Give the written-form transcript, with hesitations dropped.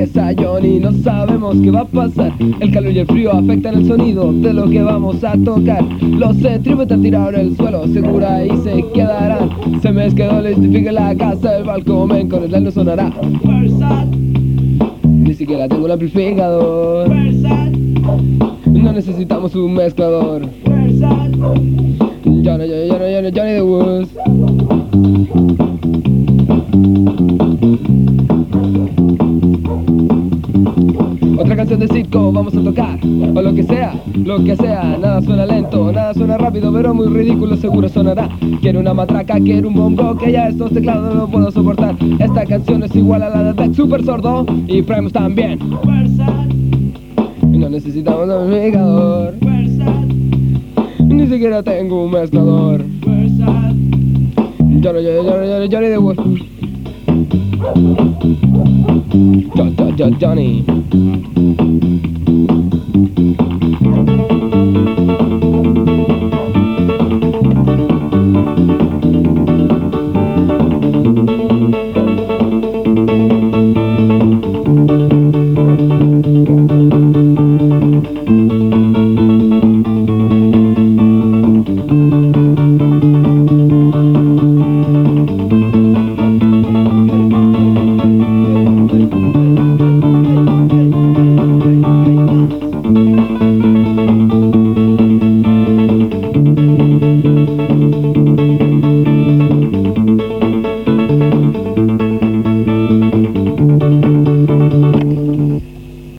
cabeza, Johnny, no sabemos qué va a pasar. El calor y el frío afectan el sonido de lo que vamos a tocar. Los centrípetas tiraron el suelo, seguro ahí se quedarán. Se me quedó el identifique la casa del balcón, con el no sonará. Ni siquiera tengo el amplificador. No necesitamos un mezclador. Johnny the Woods. Otra canción de circo vamos a tocar, o lo que sea, nada suena lento, nada suena rápido, pero muy ridículo seguro sonará. Quiero una matraca, quiero un bongo, que ya estos teclados no lo puedo soportar. Esta canción es igual a la de Tech Super Sordo y Primus también. No necesitamos un amplificador, ni siquiera tengo un mezclador. Johnny the Woods. Johnny.